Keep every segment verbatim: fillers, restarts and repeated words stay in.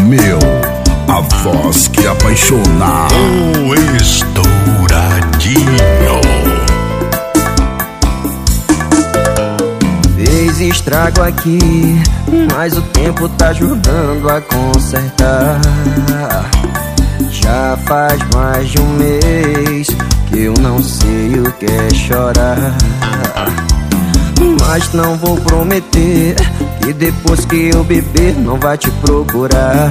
Romeu, a voz que apaixona. O Estouradinho. Fez estrago aqui, mas o tempo tá ajudando a consertar. Já faz mais de um mês que eu não sei o que é chorar, mas não vou prometer que depois que eu beber não vai te procurar.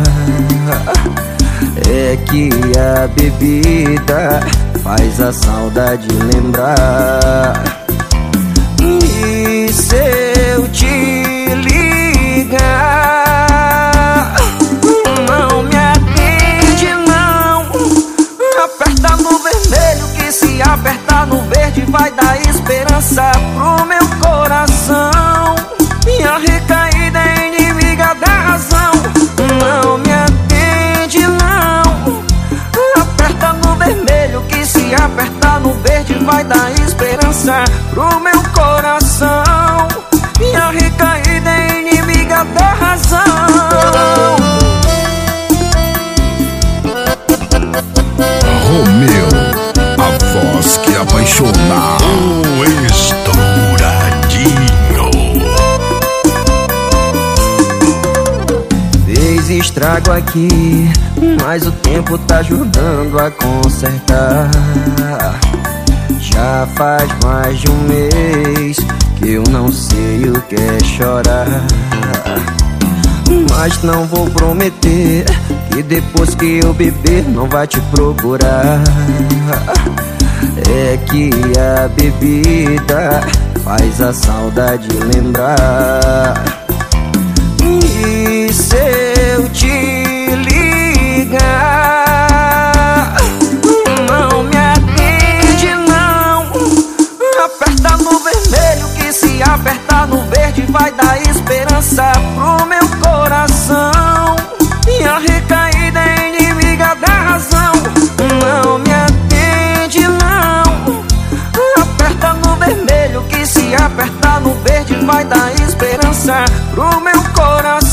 É que a bebida faz a saudade lembrar. E se eu te ligar, não me atende não. Aperta no vermelho, que se apertar no verde vai dar esperança pro meu coração. Minha recaída é inimiga da razão. Não me atende não. Aperta no vermelho, que se apertar no verde vai dar esperança pro meu coração. Minha recaída é inimiga da razão. Romeu, a voz que apaixona. O Estouradinho. Fez estrago aqui, mas o tempo tá ajudando a consertar. Já faz mais de um mês que eu não sei o que é chorar, mas não vou prometer que depois que eu beber não vai te procurar. É que a bebida faz a saudade lembrar. E se eu te ligar, não me atende não. Aperta no vermelho, que se apertar no verde vai dar esperança pro meu coração. Minha recaída é inimiga da razão. Não me atende não. Aperta no vermelho, que se apertar no verde vai dar esperança pro meu coração.